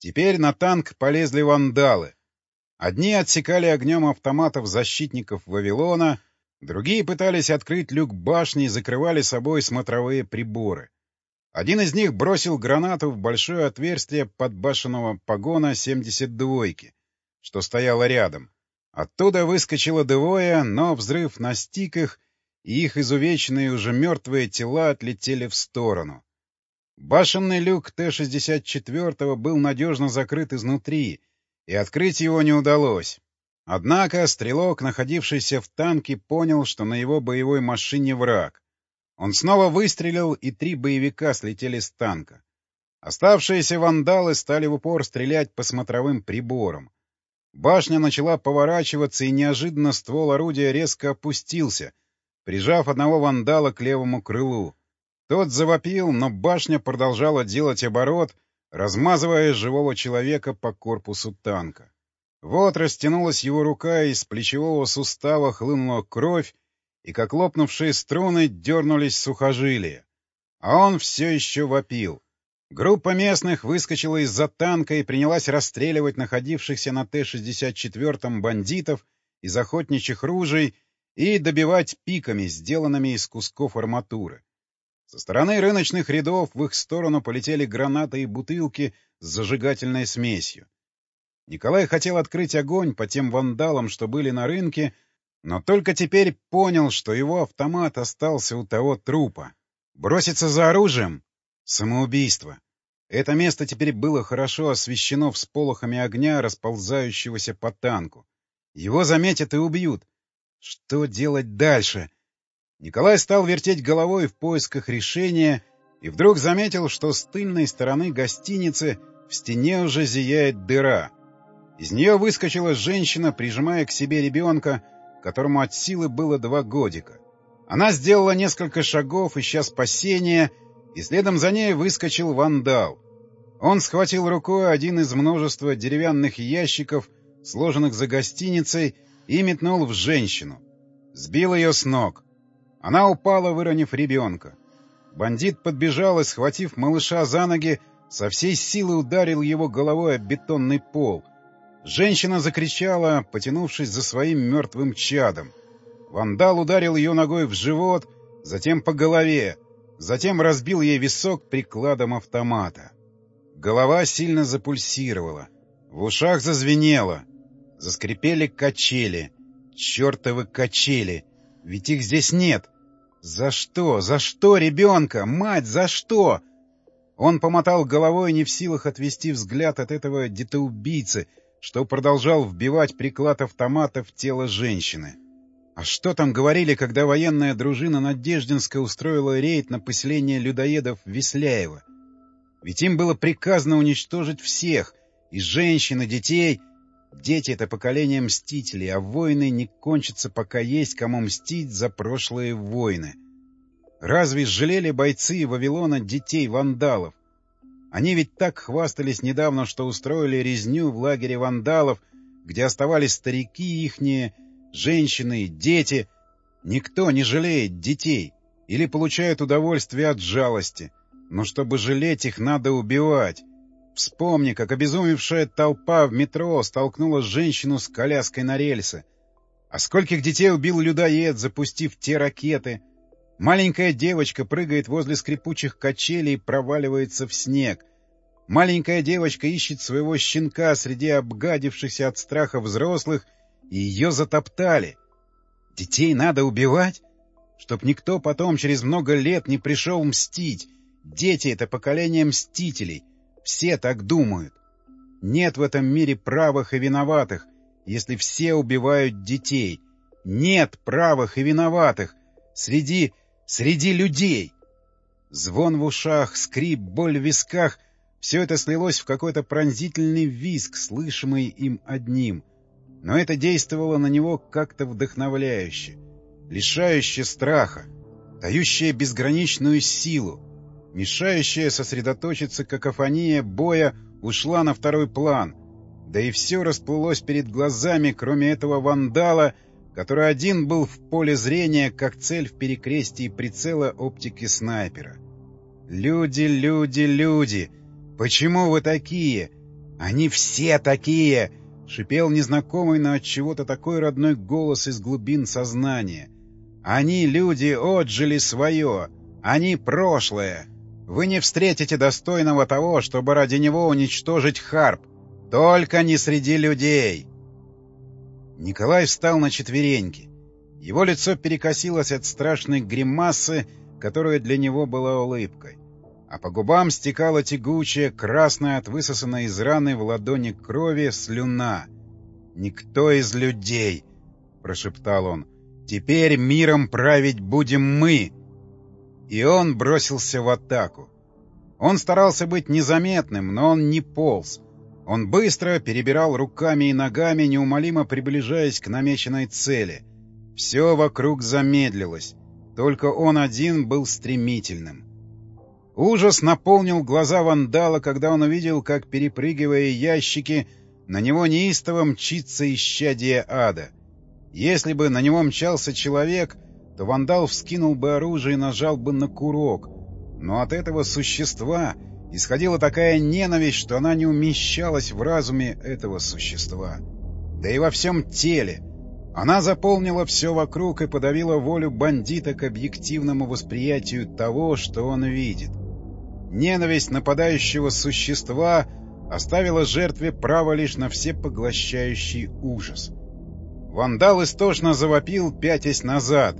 Теперь на танк полезли вандалы. Одни отсекали огнем автоматов защитников Вавилона, другие пытались открыть люк башни и закрывали собой смотровые приборы. Один из них бросил гранату в большое отверстие подбашенного погона семьдесят двойки, что стояло рядом. Оттуда выскочило двое, но взрыв настиг их, и их изувеченные уже мертвые тела отлетели в сторону. Башенный люк Т шестьдесят четыре был надежно закрыт изнутри, и открыть его не удалось. Однако стрелок, находившийся в танке, понял, что на его боевой машине враг. Он снова выстрелил, и три боевика слетели с танка. Оставшиеся вандалы стали в упор стрелять по смотровым приборам. Башня начала поворачиваться, и неожиданно ствол орудия резко опустился, прижав одного вандала к левому крылу. Тот завопил, но башня продолжала делать оборот, размазывая живого человека по корпусу танка. Вот растянулась его рука, и из плечевого сустава хлынула кровь, и, как лопнувшие струны, дернулись сухожилия. А он все еще вопил. Группа местных выскочила из-за танка и принялась расстреливать находившихся на Т шестьдесят четыре бандитов из охотничьих ружей и добивать пиками, сделанными из кусков арматуры. Со стороны рыночных рядов в их сторону полетели гранаты и бутылки с зажигательной смесью. Николай хотел открыть огонь по тем вандалам, что были на рынке, но только теперь понял, что его автомат остался у того трупа. Броситься за оружием? Самоубийство. Это место теперь было хорошо освещено всполохами огня, расползающегося по танку. Его заметят и убьют. Что делать дальше? Николай стал вертеть головой в поисках решения и вдруг заметил, что с тыльной стороны гостиницы в стене уже зияет дыра. Из нее выскочила женщина, прижимая к себе ребенка, которому от силы было два годика. Она сделала несколько шагов, ища спасения, и следом за ней выскочил вандал. Он схватил рукой один из множества деревянных ящиков, сложенных за гостиницей, и метнул в женщину. Сбил ее с ног. Она упала, выронив ребенка. Бандит подбежал и, схватив малыша за ноги, со всей силы ударил его головой об бетонный пол. Женщина закричала, потянувшись за своим мертвым чадом. Вандал ударил ее ногой в живот, затем по голове, затем разбил ей висок прикладом автомата. Голова сильно запульсировала, в ушах зазвенело, заскрипели качели. Чертовы качели! Ведь их здесь нет! За что? За что ребенка? Мать, за что? Он помотал головой, не в силах отвести взгляд от этого детоубийцы, что продолжал вбивать приклад автомата в тело женщины. А что там говорили, когда военная дружина Надеждинска устроила рейд на поселение людоедов Весляева? Ведь им было приказано уничтожить всех, и женщин, и детей. Дети — это поколение мстителей, а войны не кончатся, пока есть кому мстить за прошлые войны. Разве жалели бойцы Вавилона детей вандалов? Они ведь так хвастались недавно, что устроили резню в лагере вандалов, где оставались старики ихние, женщины и дети. Никто не жалеет детей или получает удовольствие от жалости. Но чтобы жалеть их, надо убивать. Вспомни, как обезумевшая толпа в метро столкнула женщину с коляской на рельсы. А скольких детей убил людоед, запустив те ракеты? Маленькая девочка прыгает возле скрипучих качелей и проваливается в снег. Маленькая девочка ищет своего щенка среди обгадившихся от страха взрослых, и ее затоптали. Детей надо убивать? Чтоб никто потом через много лет не пришел мстить. Дети — это поколение мстителей. Все так думают. Нет в этом мире правых и виноватых, если все убивают детей. Нет правых и виноватых среди... среди людей. Звон в ушах, скрип, боль в висках — все это слилось в какой-то пронзительный визг, слышимый им одним. Но это действовало на него как-то вдохновляюще, лишающее страха, дающее безграничную силу. Мешающая сосредоточиться какофония боя ушла на второй план, да и все расплылось перед глазами, кроме этого вандала, который один был в поле зрения, как цель в перекрестии прицела оптики снайпера. «Люди, люди, люди! Почему вы такие? «Они все такие!» — шипел незнакомый, но отчего-то такой родной голос из глубин сознания. «Они, люди, отжили свое! Они прошлое! Вы не встретите достойного того, чтобы ради него уничтожить Харп! Только не среди людей!» Николай встал на четвереньки. Его лицо перекосилось от страшной гримасы, которая для него была улыбкой. А по губам стекала тягучая, красная от высосанной из раны в ладони крови слюна. «Никто из людей!» — прошептал он. «Теперь миром править будем мы!» И он бросился в атаку. Он старался быть незаметным, но он не полз. Он быстро перебирал руками и ногами, неумолимо приближаясь к намеченной цели. Все вокруг замедлилось. Только он один был стремительным. Ужас наполнил глаза вандала, когда он увидел, как, перепрыгивая ящики, на него неистово мчится исчадие ада. Если бы на него мчался человек, то вандал вскинул бы оружие и нажал бы на курок. Но от этого существа исходила такая ненависть, что она не умещалась в разуме этого существа. Да и во всем теле. Она заполнила все вокруг и подавила волю бандита к объективному восприятию того, что он видит. Ненависть нападающего существа оставила жертве право лишь на всепоглощающий ужас. Вандал истошно завопил, пятясь назад.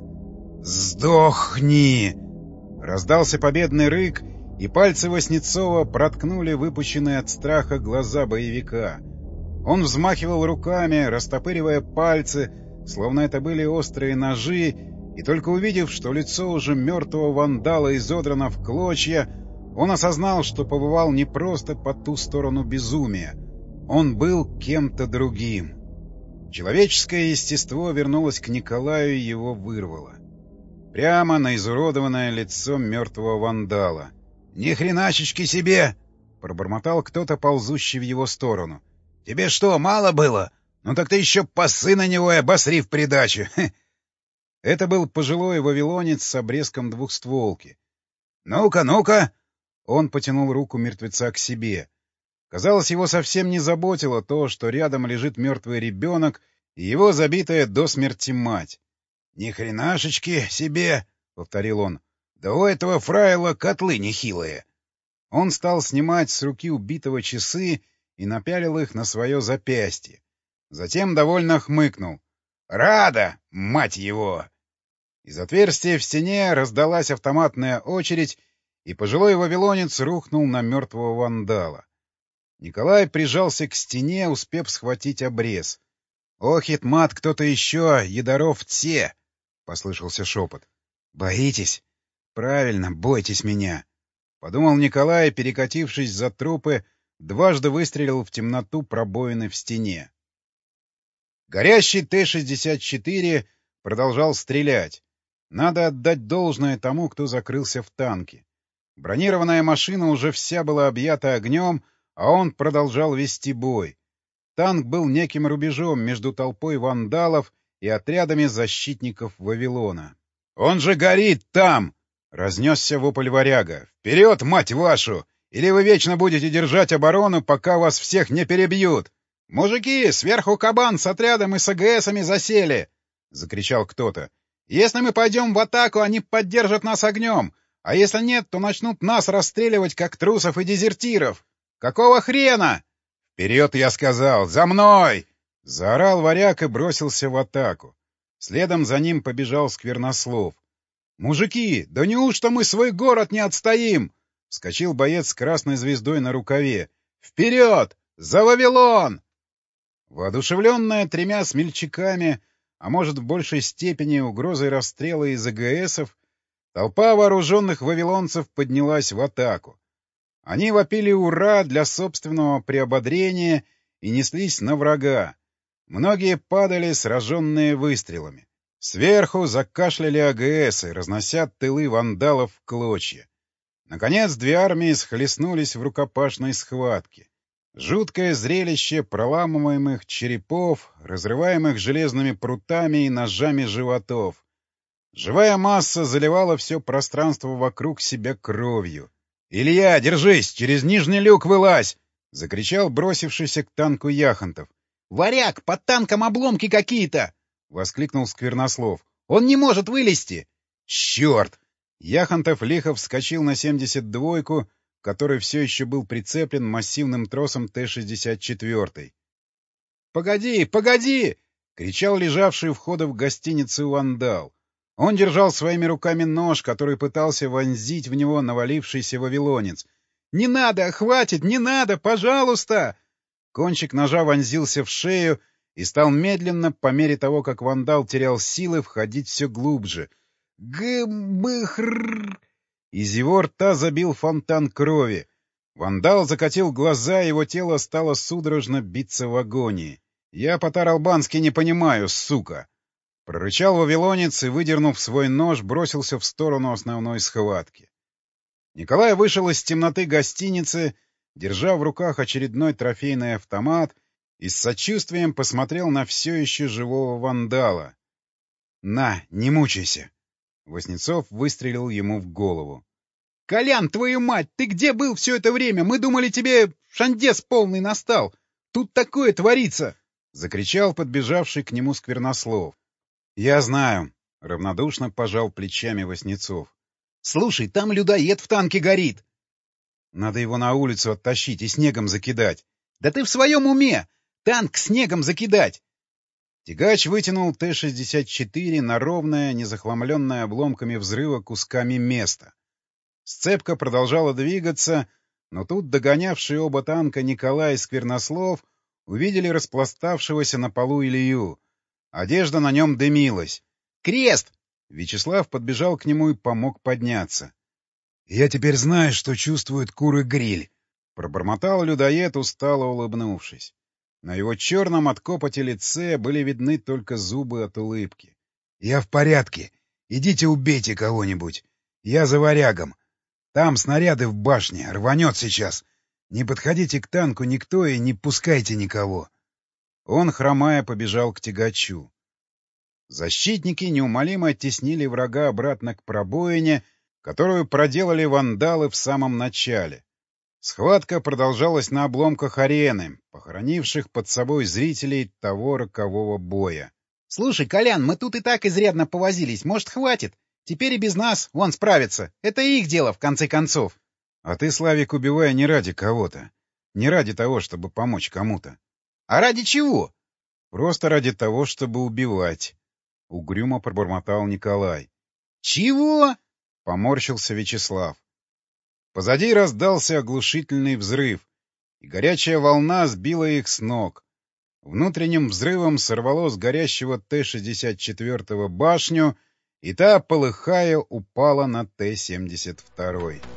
«Сдохни!» Раздался победный рык, и пальцы Васнецова проткнули выпученные от страха глаза боевика. Он взмахивал руками, растопыривая пальцы, словно это были острые ножи, и только увидев, что лицо уже мертвого вандала изодрано в клочья, он осознал, что побывал не просто по ту сторону безумия. Он был кем-то другим. Человеческое естество вернулось к Николаю и его вырвало. Прямо на изуродованное лицо мертвого вандала. «Ни хреначечки себе!» — пробормотал кто-то, ползущий в его сторону. «Тебе что, мало было? Ну так ты еще пасы на него и обосри в придачу!» Это был пожилой вавилонец с обрезком двухстволки. «Ну-ка, ну-ка!» Он потянул руку мертвеца к себе. Казалось, его совсем не заботило то, что рядом лежит мертвый ребенок и его забитая до смерти мать. «Ни хренашечки себе!» — повторил он. «Да у этого фрайла котлы нехилые!» Он стал снимать с руки убитого часы и напялил их на свое запястье. Затем довольно хмыкнул. «Рада, мать его!» Из отверстия в стене раздалась автоматная очередь, и пожилой вавилонец рухнул на мертвого вандала. Николай прижался к стене, успев схватить обрез. «Охит, мат, кто-то еще, Едоров те!» — послышался шепот. «Боитесь? Правильно, бойтесь меня!» — подумал Николай, перекатившись за трупы, дважды выстрелил в темноту пробоины в стене. Горящий Т шестьдесят четыре продолжал стрелять. Надо отдать должное тому, кто закрылся в танке. Бронированная машина уже вся была объята огнем, а он продолжал вести бой. Танк был неким рубежом между толпой вандалов и отрядами защитников Вавилона. «Он же горит там!» — разнесся вопль варяга. «Вперед, мать вашу! Или вы вечно будете держать оборону, пока вас всех не перебьют!» «Мужики, сверху кабан с отрядом и с АГСами засели!» — закричал кто-то. «Если мы пойдем в атаку, они поддержат нас огнем, а если нет, то начнут нас расстреливать, как трусов и дезертиров! Какого хрена?» «Вперед, я сказал! За мной!» — заорал варяг и бросился в атаку. Следом за ним побежал Сквернослов. «Мужики, да неужто мы свой город не отстоим?» — вскочил боец с красной звездой на рукаве. «Вперед! За Вавилон!» Воодушевленная тремя смельчаками, а может в большей степени угрозой расстрела из АГСов, толпа вооруженных вавилонцев поднялась в атаку. Они вопили «Ура!» для собственного приободрения и неслись на врага. Многие падали, сраженные выстрелами. Сверху закашляли АГСы, разнося тылы вандалов в клочья. Наконец, две армии схлестнулись в рукопашной схватке. Жуткое зрелище проламываемых черепов, разрываемых железными прутами и ножами животов. Живая масса заливала все пространство вокруг себя кровью. «Илья, держись! Через нижний люк вылазь!» — Закричал бросившийся к танку Яхонтов. — Варяг, под танком обломки какие-то! — воскликнул Сквернослов. — Он не может вылезти! — Черт! Яхонтов лихо вскочил на семьдесят двойку, к которой все еще был прицеплен массивным тросом Т шестьдесят четыре. — Погоди, погоди! — кричал лежавший у входа в гостиницу вандал. Он держал своими руками нож, который пытался вонзить в него навалившийся вавилонец. «Не надо! Хватит! Не надо! Пожалуйста!» Кончик ножа вонзился в шею и стал медленно, по мере того, как вандал терял силы, входить все глубже. «Г-б-хр-р-р!» Из его рта забил фонтан крови. Вандал закатил глаза, его тело стало судорожно биться в агонии. «Я по-таралбански не понимаю, сука!» Прорычал вавилонец и, выдернув свой нож, бросился в сторону основной схватки. Николай вышел из темноты гостиницы, держа в руках очередной трофейный автомат, и с сочувствием посмотрел на все еще живого вандала. — На, не мучайся! Воснецов выстрелил ему в голову. — Колян, твою мать, ты где был все это время? Мы думали, тебе шандес полный настал! Тут такое творится! — закричал подбежавший к нему Сквернослов. — Я знаю, — равнодушно пожал плечами Воснецов. — Слушай, там людоед в танке горит. — Надо его на улицу оттащить и снегом закидать. — Да ты в своем уме! Танк снегом закидать! Тягач вытянул Т шестьдесят четыре на ровное, незахламленное обломками взрыва кусками место. Сцепка продолжала двигаться, но тут догонявшие оба танка Николай и Сквернослов увидели распластавшегося на полу Илью. Одежда на нем дымилась. «Крест!» Вячеслав подбежал к нему и помог подняться. «Я теперь знаю, что чувствует куры-гриль», — пробормотал людоед, устало улыбнувшись. На его черном от копоти лице были видны только зубы от улыбки. «Я в порядке. Идите убейте кого-нибудь. Я за варягом. Там снаряды в башне. Рванет сейчас. Не подходите к танку никто и не пускайте никого». Он, хромая, побежал к тягачу. Защитники неумолимо оттеснили врага обратно к пробоине, которую проделали вандалы в самом начале. Схватка продолжалась на обломках арены, похоронивших под собой зрителей того рокового боя. — Слушай, Колян, мы тут и так изрядно повозились. Может, хватит? Теперь и без нас вон справится. Это их дело, в конце концов. — А ты, Славик, убивай не ради кого-то. Не ради того, чтобы помочь кому-то. — А ради чего? — Просто ради того, чтобы убивать. — угрюмо пробормотал Николай. — Чего? — поморщился Вячеслав. Позади раздался оглушительный взрыв, и горячая волна сбила их с ног. Внутренним взрывом сорвало с горящего Т шестьдесят четыре башню, и та, полыхая, упала на Т семьдесят два.